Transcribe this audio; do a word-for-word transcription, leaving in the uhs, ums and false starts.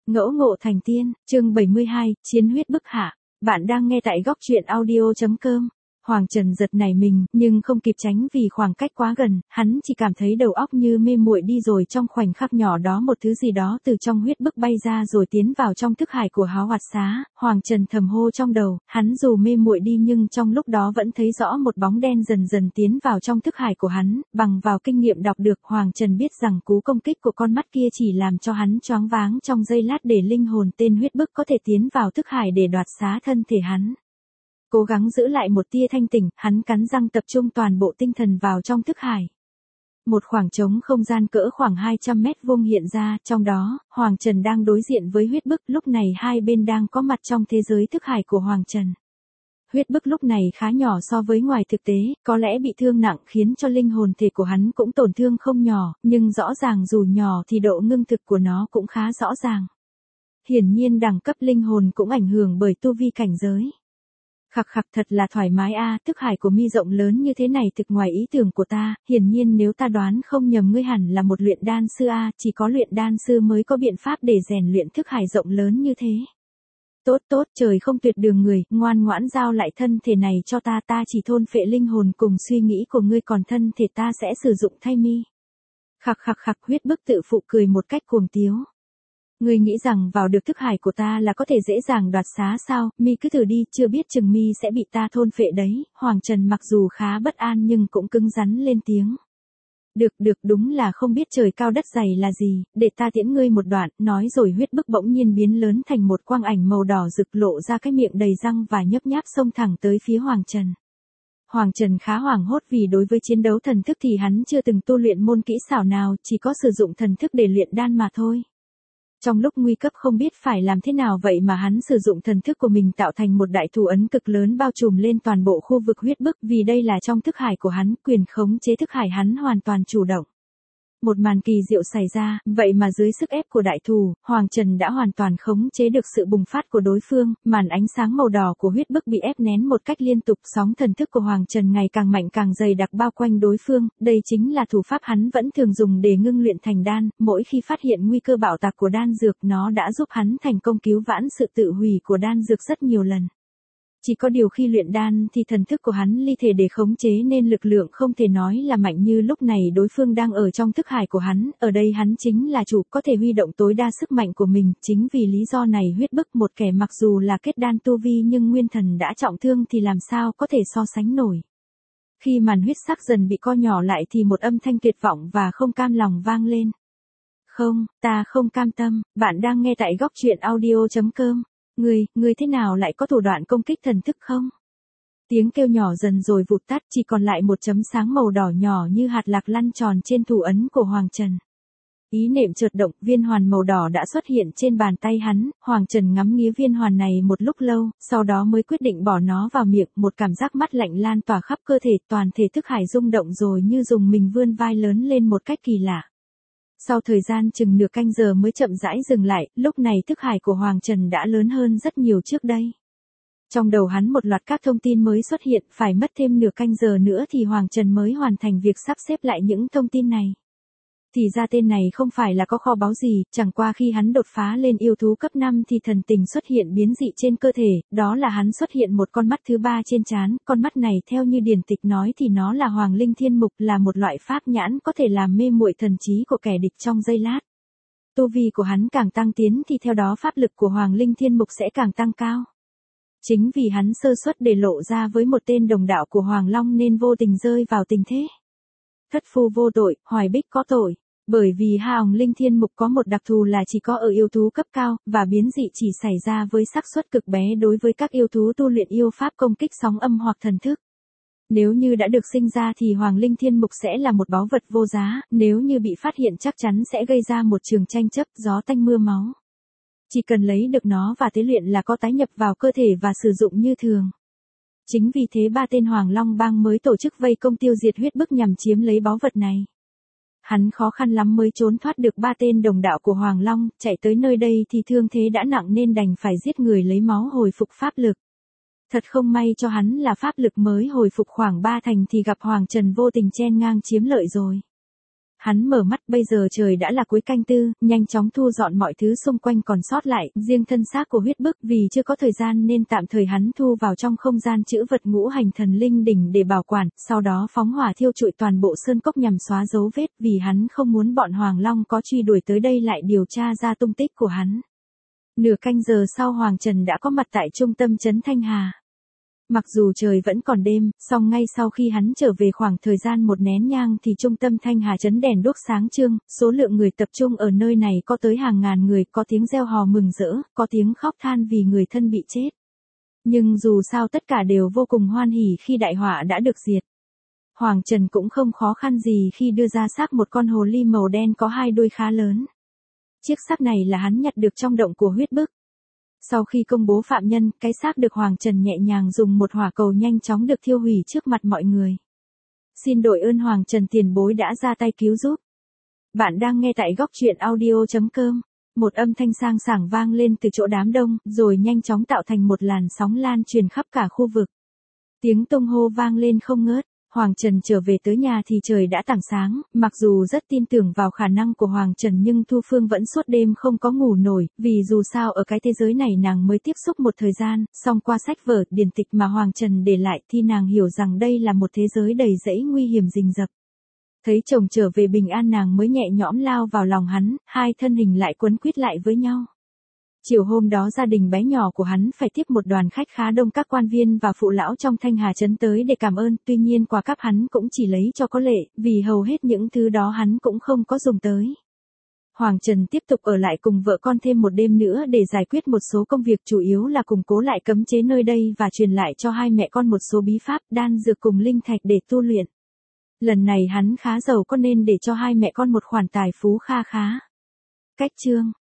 Ngẫu ngộ thành tiên, chương bảy mươi hai, chiến huyết bức hạ. Bạn đang nghe tại góc truyện audio.com. Hoàng Trần giật nảy mình, nhưng không kịp tránh vì khoảng cách quá gần, hắn chỉ cảm thấy đầu óc như mê muội đi rồi trong khoảnh khắc nhỏ đó một thứ gì đó từ trong huyết bức bay ra rồi tiến vào trong thức hải của Háo Hoạt Xá. Hoàng Trần thầm hô trong đầu, hắn dù mê muội đi nhưng trong lúc đó vẫn thấy rõ một bóng đen dần dần tiến vào trong thức hải của hắn, bằng vào kinh nghiệm đọc được Hoàng Trần biết rằng cú công kích của con mắt kia chỉ làm cho hắn choáng váng trong giây lát để linh hồn tên huyết bức có thể tiến vào thức hải để đoạt xá thân thể hắn. Cố gắng giữ lại một tia thanh tỉnh, hắn cắn răng tập trung toàn bộ tinh thần vào trong thức hải. Một khoảng trống không gian cỡ khoảng hai trăm mét vuông hiện ra, trong đó, Hoàng Trần đang đối diện với huyết bức, lúc này hai bên đang có mặt trong thế giới thức hải của Hoàng Trần. Huyết bức lúc này khá nhỏ so với ngoài thực tế, có lẽ bị thương nặng khiến cho linh hồn thể của hắn cũng tổn thương không nhỏ, nhưng rõ ràng dù nhỏ thì độ ngưng thực của nó cũng khá rõ ràng. Hiển nhiên đẳng cấp linh hồn cũng ảnh hưởng bởi tu vi cảnh giới. Khặc khặc thật là thoải mái a, à, thức hải của mi rộng lớn như thế này thực ngoài ý tưởng của ta, hiển nhiên nếu ta đoán không nhầm ngươi hẳn là một luyện đan sư a, à, chỉ có luyện đan sư mới có biện pháp để rèn luyện thức hải rộng lớn như thế. Tốt tốt, trời không tuyệt đường người, ngoan ngoãn giao lại thân thể này cho ta, ta chỉ thôn phệ linh hồn cùng suy nghĩ của ngươi, còn thân thể ta sẽ sử dụng thay mi. Khặc khặc khặc, huyết bức tự phụ cười một cách cuồng tiếu. Ngươi nghĩ rằng vào được thức hải của ta là có thể dễ dàng đoạt xá sao, mi cứ thử đi, chưa biết chừng mi sẽ bị ta thôn phệ đấy. Hoàng Trần mặc dù khá bất an nhưng cũng cứng rắn lên tiếng. Được được, đúng là không biết trời cao đất dày là gì, để ta tiễn ngươi một đoạn, nói rồi huyết bức bỗng nhiên biến lớn thành một quang ảnh màu đỏ rực lộ ra cái miệng đầy răng và nhấp nháp xông thẳng tới phía Hoàng Trần. Hoàng Trần khá hoảng hốt vì đối với chiến đấu thần thức thì hắn chưa từng tu luyện môn kỹ xảo nào, chỉ có sử dụng thần thức để luyện đan mà thôi. Trong lúc nguy cấp không biết phải làm thế nào vậy mà hắn sử dụng thần thức của mình tạo thành một đại thủ ấn cực lớn bao trùm lên toàn bộ khu vực huyết bức, vì đây là trong thức hải của hắn, quyền khống chế thức hải hắn hoàn toàn chủ động. Một màn kỳ diệu xảy ra, vậy mà dưới sức ép của đại thù, Hoàng Trần đã hoàn toàn khống chế được sự bùng phát của đối phương, màn ánh sáng màu đỏ của huyết bức bị ép nén một cách liên tục, sóng thần thức của Hoàng Trần ngày càng mạnh càng dày đặc bao quanh đối phương, đây chính là thủ pháp hắn vẫn thường dùng để ngưng luyện thành đan, mỗi khi phát hiện nguy cơ bạo tạc của đan dược nó đã giúp hắn thành công cứu vãn sự tự hủy của đan dược rất nhiều lần. Chỉ có điều khi luyện đan thì thần thức của hắn ly thể để khống chế nên lực lượng không thể nói là mạnh như lúc này đối phương đang ở trong thức hải của hắn, ở đây hắn chính là chủ, có thể huy động tối đa sức mạnh của mình, chính vì lý do này huyết bức một kẻ mặc dù là kết đan tu vi nhưng nguyên thần đã trọng thương thì làm sao có thể so sánh nổi. Khi màn huyết sắc dần bị co nhỏ lại thì một âm thanh tuyệt vọng và không cam lòng vang lên. Không, ta không cam tâm, bạn đang nghe tại góc truyện audio.com. Ngươi, ngươi thế nào lại có thủ đoạn công kích thần thức không? Tiếng kêu nhỏ dần rồi vụt tắt, chỉ còn lại một chấm sáng màu đỏ nhỏ như hạt lạc lăn tròn trên thủ ấn của Hoàng Trần. Ý niệm chợt động, viên hoàn màu đỏ đã xuất hiện trên bàn tay hắn, Hoàng Trần ngắm nghía viên hoàn này một lúc lâu, sau đó mới quyết định bỏ nó vào miệng, một cảm giác mát lạnh lan tỏa khắp cơ thể, toàn thể thức hải rung động rồi như dùng mình vươn vai lớn lên một cách kỳ lạ. Sau thời gian chừng nửa canh giờ mới chậm rãi dừng lại, lúc này thức hải của Hoàng Trần đã lớn hơn rất nhiều trước đây. Trong đầu hắn một loạt các thông tin mới xuất hiện, phải mất thêm nửa canh giờ nữa thì Hoàng Trần mới hoàn thành việc sắp xếp lại những thông tin này. Thì ra tên này không phải là có kho báu gì, chẳng qua khi hắn đột phá lên yêu thú cấp năm thì thần tình xuất hiện biến dị trên cơ thể, đó là hắn xuất hiện một con mắt thứ ba trên trán, con mắt này theo như điển tịch nói thì nó là Hoàng Linh Thiên Mục, là một loại pháp nhãn có thể làm mê muội thần trí của kẻ địch trong giây lát. Tu vi của hắn càng tăng tiến thì theo đó pháp lực của Hoàng Linh Thiên Mục sẽ càng tăng cao. Chính vì hắn sơ suất để lộ ra với một tên đồng đạo của Hoàng Long nên vô tình rơi vào tình thế. Thất phu vô tội, Hoài Bích có tội. Bởi vì Hoàng Linh Thiên Mục có một đặc thù là chỉ có ở yêu thú cấp cao, và biến dị chỉ xảy ra với xác suất cực bé đối với các yêu thú tu luyện yêu pháp công kích sóng âm hoặc thần thức. Nếu như đã được sinh ra thì Hoàng Linh Thiên Mục sẽ là một báu vật vô giá, nếu như bị phát hiện chắc chắn sẽ gây ra một trường tranh chấp, gió tanh mưa máu. Chỉ cần lấy được nó và tế luyện là có tái nhập vào cơ thể và sử dụng như thường. Chính vì thế ba tên Hoàng Long bang mới tổ chức vây công tiêu diệt huyết bức nhằm chiếm lấy báu vật này. Hắn khó khăn lắm mới trốn thoát được ba tên đồng đạo của Hoàng Long, chạy tới nơi đây thì thương thế đã nặng nên đành phải giết người lấy máu hồi phục pháp lực. Thật không may cho hắn là pháp lực mới hồi phục khoảng ba thành thì gặp Hoàng Trần vô tình chen ngang chiếm lợi rồi. Hắn mở mắt, bây giờ trời đã là cuối canh tư, nhanh chóng thu dọn mọi thứ xung quanh còn sót lại, riêng thân xác của huyết bức vì chưa có thời gian nên tạm thời hắn thu vào trong không gian trữ vật ngũ hành thần linh đỉnh để bảo quản, sau đó phóng hỏa thiêu trụi toàn bộ sơn cốc nhằm xóa dấu vết vì hắn không muốn bọn Hoàng Long có truy đuổi tới đây lại điều tra ra tung tích của hắn. Nửa canh giờ sau Hoàng Trần đã có mặt tại trung tâm trấn Thanh Hà. Mặc dù trời vẫn còn đêm, song ngay sau khi hắn trở về khoảng thời gian một nén nhang thì trung tâm Thanh Hà trấn đèn đuốc sáng trưng, số lượng người tập trung ở nơi này có tới hàng ngàn người, có tiếng reo hò mừng rỡ, có tiếng khóc than vì người thân bị chết. Nhưng dù sao tất cả đều vô cùng hoan hỉ khi đại họa đã được diệt. Hoàng Trần cũng không khó khăn gì khi đưa ra xác một con hồ ly màu đen có hai đuôi khá lớn. Chiếc xác này là hắn nhặt được trong động của huyết bức. Sau khi công bố phạm nhân, cái xác được Hoàng Trần nhẹ nhàng dùng một hỏa cầu nhanh chóng được thiêu hủy trước mặt mọi người. Xin đội ơn Hoàng Trần tiền bối đã ra tay cứu giúp. Bạn đang nghe tại góc truyện audio chấm com. Một âm thanh sang sảng vang lên từ chỗ đám đông, rồi nhanh chóng tạo thành một làn sóng lan truyền khắp cả khu vực. Tiếng tung hô vang lên không ngớt. Hoàng Trần trở về tới nhà thì trời đã tảng sáng, mặc dù rất tin tưởng vào khả năng của Hoàng Trần nhưng Thu Phương vẫn suốt đêm không có ngủ nổi, vì dù sao ở cái thế giới này nàng mới tiếp xúc một thời gian, song qua sách vở, điển tịch mà Hoàng Trần để lại thì nàng hiểu rằng đây là một thế giới đầy rẫy nguy hiểm rình rập. Thấy chồng trở về bình an nàng mới nhẹ nhõm lao vào lòng hắn, hai thân hình lại quấn quýt lại với nhau. Chiều hôm đó gia đình bé nhỏ của hắn phải tiếp một đoàn khách khá đông các quan viên và phụ lão trong Thanh Hà trấn tới để cảm ơn, tuy nhiên quà cáp hắn cũng chỉ lấy cho có lệ, vì hầu hết những thứ đó hắn cũng không có dùng tới. Hoàng Trần tiếp tục ở lại cùng vợ con thêm một đêm nữa để giải quyết một số công việc, chủ yếu là củng cố lại cấm chế nơi đây và truyền lại cho hai mẹ con một số bí pháp, đan dược cùng linh thạch để tu luyện. Lần này hắn khá giàu có nên để cho hai mẹ con một khoản tài phú kha khá. Cách chương